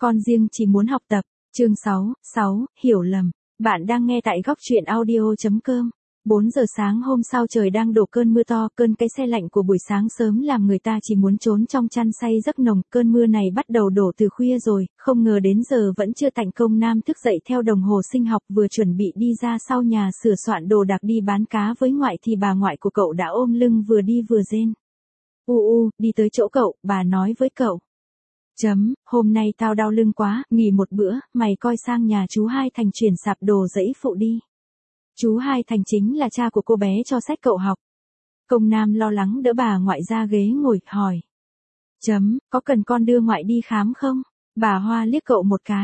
Con riêng chỉ muốn học tập. Chương 6, hiểu lầm. Bạn đang nghe tại góc truyện audio.com. 4 giờ sáng hôm sau trời đang đổ cơn mưa to, cơn cái se lạnh của buổi sáng sớm làm người ta chỉ muốn trốn trong chăn say giấc nồng. Cơn mưa này bắt đầu đổ từ khuya rồi, không ngờ đến giờ vẫn chưa tạnh. Công Nam thức dậy theo đồng hồ sinh học, vừa chuẩn bị đi ra sau nhà sửa soạn đồ đạc đi bán cá với ngoại thì bà ngoại của cậu đã ôm lưng vừa đi vừa rên. Đi tới chỗ cậu, bà nói với cậu. Hôm nay tao đau lưng quá, nghỉ một bữa, mày coi sang nhà chú Hai Thành chuyển sạp đồ giấy phụ đi. Chú Hai Thành chính là cha của cô bé cho sách cậu học. Công Nam lo lắng đỡ bà ngoại ra ghế ngồi, hỏi. Có cần con đưa ngoại đi khám không? Bà Hoa liếc cậu một cái.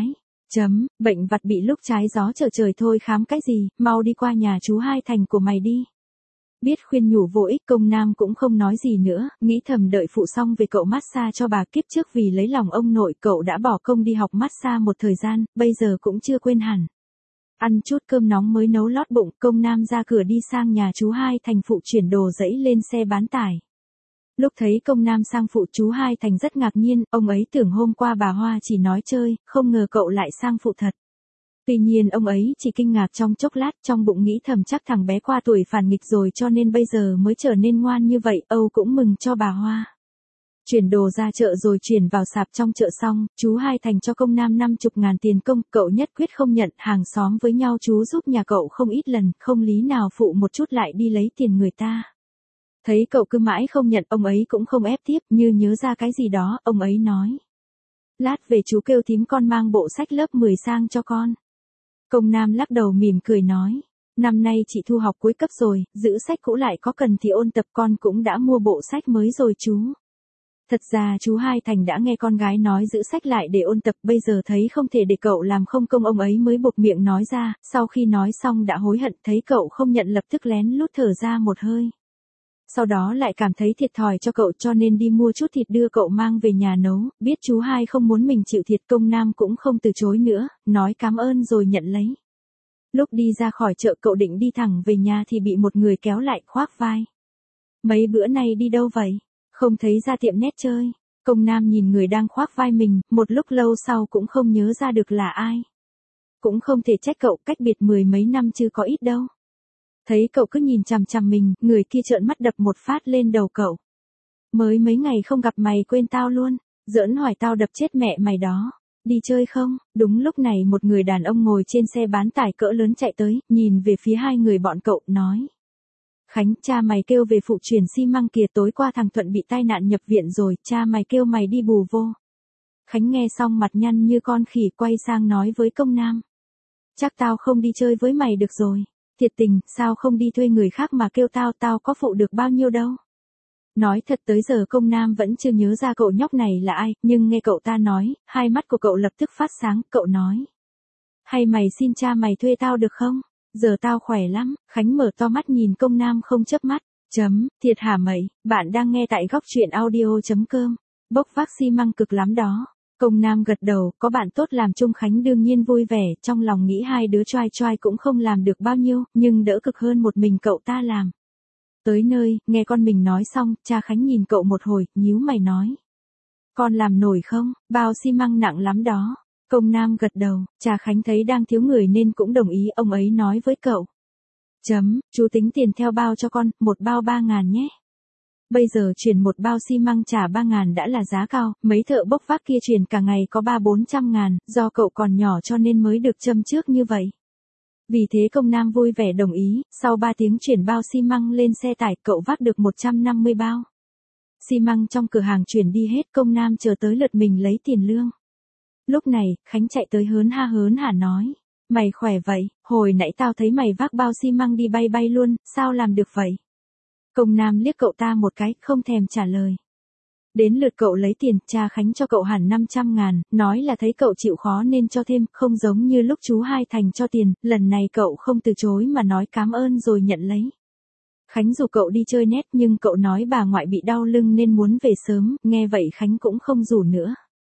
Bệnh vặt bị lúc trái gió trở trời thôi, khám cái gì, mau đi qua nhà chú Hai Thành của mày đi. Biết khuyên nhủ vô ích, Công Nam cũng không nói gì nữa, nghĩ thầm đợi phụ xong về cậu massage cho bà. Kiếp trước vì lấy lòng ông nội cậu đã bỏ công đi học massage một thời gian, bây giờ cũng chưa quên hẳn. Ăn chút cơm nóng mới nấu lót bụng, Công Nam ra cửa đi sang nhà chú Hai Thành phụ chuyển đồ giấy lên xe bán tải. Lúc thấy Công Nam sang phụ, chú Hai Thành rất ngạc nhiên, ông ấy tưởng hôm qua bà Hoa chỉ nói chơi, không ngờ cậu lại sang phụ thật. Tuy nhiên ông ấy chỉ kinh ngạc trong chốc lát, trong bụng nghĩ thầm chắc thằng bé qua tuổi phản nghịch rồi cho nên bây giờ mới trở nên ngoan như vậy. Âu cũng mừng cho bà Hoa. Chuyển đồ ra chợ rồi chuyển vào sạp trong chợ xong, chú Hai Thành cho Công Nam 50.000 tiền công, cậu nhất quyết không nhận. Hàng xóm với nhau chú giúp nhà cậu không ít lần, không lý nào phụ một chút lại đi lấy tiền người ta. Thấy cậu cứ mãi không nhận, ông ấy cũng không ép tiếp, như nhớ ra cái gì đó, ông ấy nói. Lát về chú kêu thím con mang bộ sách lớp 10 sang cho con. Công Nam lắc đầu mỉm cười nói. Năm nay chị thu học cuối cấp rồi, giữ sách cũ lại có cần thì ôn tập, con cũng đã mua bộ sách mới rồi chú. Thật ra chú Hai Thành đã nghe con gái nói giữ sách lại để ôn tập, bây giờ thấy không thể để cậu làm không công, ông ấy mới buột miệng nói ra. Sau khi nói xong đã hối hận, thấy cậu không nhận lập tức lén lút thở ra một hơi. Sau đó lại cảm thấy thiệt thòi cho cậu cho nên đi mua chút thịt đưa cậu mang về nhà nấu. Biết chú Hai không muốn mình chịu thiệt, Công Nam cũng không từ chối nữa, nói cảm ơn rồi nhận lấy. Lúc đi ra khỏi chợ cậu định đi thẳng về nhà thì bị một người kéo lại, khoác vai. Mấy bữa nay đi đâu vậy? Không thấy ra tiệm nét chơi. Công Nam nhìn người đang khoác vai mình, một lúc lâu sau cũng không nhớ ra được là ai. Cũng không thể trách cậu, cách biệt 10 mấy năm chứ có ít đâu. Thấy cậu cứ nhìn chằm chằm mình, người kia trợn mắt đập một phát lên đầu cậu. Mới mấy ngày không gặp mày quên tao luôn, giỡn hỏi tao đập chết mẹ mày đó. Đi chơi không? Đúng lúc này một người đàn ông ngồi trên xe bán tải cỡ lớn chạy tới, nhìn về phía hai người bọn cậu, nói. Khánh, cha mày kêu về phụ chuyển xi măng kìa, tối qua thằng Thuận bị tai nạn nhập viện rồi, cha mày kêu mày đi bù vô. Khánh nghe xong mặt nhăn như con khỉ, quay sang nói với Công Nam. Chắc tao không đi chơi với mày được rồi. Thiệt tình, sao không đi thuê người khác mà kêu tao, tao có phụ được bao nhiêu đâu. Nói thật tới giờ Công Nam vẫn chưa nhớ ra cậu nhóc này là ai, nhưng nghe cậu ta nói, hai mắt của cậu lập tức phát sáng, cậu nói. Hay mày xin cha mày thuê tao được không? Giờ tao khỏe lắm. Khánh mở to mắt nhìn Công Nam không chớp mắt. Thiệt hả mày, bạn đang nghe tại góc truyện audio.com. Bốc vác xi măng cực lắm đó. Công Nam gật đầu, có bạn tốt làm chung Khánh đương nhiên vui vẻ, trong lòng nghĩ hai đứa choai choai cũng không làm được bao nhiêu, nhưng đỡ cực hơn một mình cậu ta làm. Tới nơi, nghe con mình nói xong, cha Khánh nhìn cậu một hồi, nhíu mày nói. Con làm nổi không, bao xi măng nặng lắm đó. Công Nam gật đầu, cha Khánh thấy đang thiếu người nên cũng đồng ý, ông ấy nói với cậu. Chú tính tiền theo bao cho con, một bao 3.000 nhé. Bây giờ chuyển một bao xi măng trả 3.000 đã là giá cao, mấy thợ bốc vác kia chuyển cả ngày có 300-400.000, do cậu còn nhỏ cho nên mới được châm trước như vậy. Vì thế Công Nam vui vẻ đồng ý, sau 3 tiếng chuyển bao xi măng lên xe tải, cậu vác được 150 bao. Xi măng trong cửa hàng chuyển đi hết, Công Nam chờ tới lượt mình lấy tiền lương. Lúc này, Khánh chạy tới hớn hả nói. Mày khỏe vậy, hồi nãy tao thấy mày vác bao xi măng đi bay bay luôn, sao làm được vậy? Công Nam liếc cậu ta một cái, không thèm trả lời. Đến lượt cậu lấy tiền, cha Khánh cho cậu hẳn 500.000, nói là thấy cậu chịu khó nên cho thêm, không giống như lúc chú Hai Thành cho tiền, lần này cậu không từ chối mà nói cảm ơn rồi nhận lấy. Khánh rủ cậu đi chơi nét nhưng cậu nói bà ngoại bị đau lưng nên muốn về sớm, nghe vậy Khánh cũng không rủ nữa.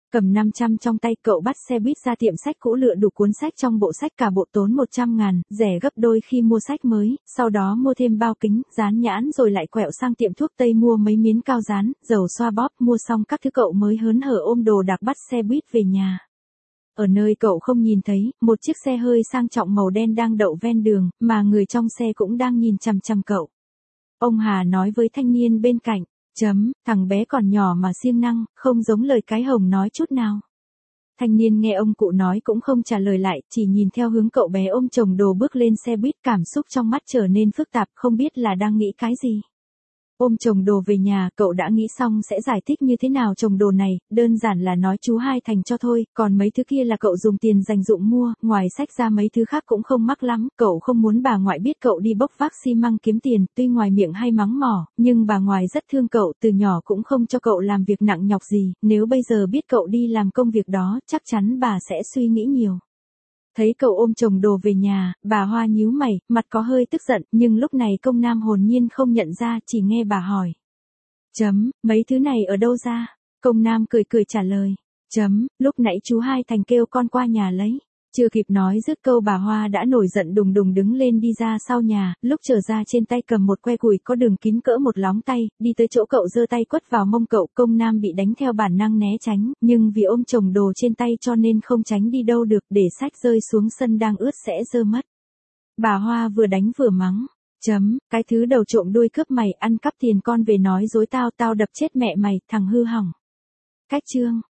Cầm 500 trong tay, cậu bắt xe buýt ra tiệm sách cũ lựa đủ cuốn sách trong bộ sách cả bộ tốn 100.000, rẻ gấp đôi khi mua sách mới, sau đó mua thêm bao kính, dán nhãn rồi lại quẹo sang tiệm thuốc tây mua mấy miếng cao dán, dầu xoa bóp, mua xong các thứ cậu mới hớn hở ôm đồ đạc bắt xe buýt về nhà. Ở nơi cậu không nhìn thấy, một chiếc xe hơi sang trọng màu đen đang đậu ven đường, mà người trong xe cũng đang nhìn chằm chằm cậu. Ông Hà nói với thanh niên bên cạnh, thằng bé còn nhỏ mà siêng năng, không giống lời cái hồng nói chút nào. Thanh niên nghe ông cụ nói cũng không trả lời lại, chỉ nhìn theo hướng cậu bé ôm chồng đồ bước lên xe buýt, cảm xúc trong mắt trở nên phức tạp, không biết là đang nghĩ cái gì. Ôm chồng đồ về nhà, cậu đã nghĩ xong sẽ giải thích như thế nào chồng đồ này, đơn giản là nói chú Hai Thành cho thôi, còn mấy thứ kia là cậu dùng tiền dành dụm mua, ngoài sách ra mấy thứ khác cũng không mắc lắm, cậu không muốn bà ngoại biết cậu đi bốc vác xi măng kiếm tiền, tuy ngoài miệng hay mắng mỏ, nhưng bà ngoại rất thương cậu, từ nhỏ cũng không cho cậu làm việc nặng nhọc gì, nếu bây giờ biết cậu đi làm công việc đó, chắc chắn bà sẽ suy nghĩ nhiều. Thấy cậu ôm chồng đồ về nhà, bà Hoa nhíu mày, mặt có hơi tức giận, nhưng lúc này công nam hồn nhiên không nhận ra, chỉ nghe bà hỏi. Mấy thứ này ở đâu ra? Công nam cười cười trả lời. Lúc nãy chú Hai Thành kêu con qua nhà lấy. Chưa kịp nói dứt câu bà Hoa đã nổi giận đùng đùng đứng lên đi ra sau nhà, lúc trở ra trên tay cầm một que củi có đường kính cỡ một lóng tay, đi tới chỗ cậu giơ tay quất vào mông cậu, công nam bị đánh theo bản năng né tránh, nhưng vì ôm chồng đồ trên tay cho nên không tránh đi đâu được, để sách rơi xuống sân đang ướt sẽ rơi mất. Bà Hoa vừa đánh vừa mắng. Cái thứ đầu trộm đuôi cướp mày, ăn cắp tiền con về nói dối tao, tao đập chết mẹ mày, thằng hư hỏng. Cách chương.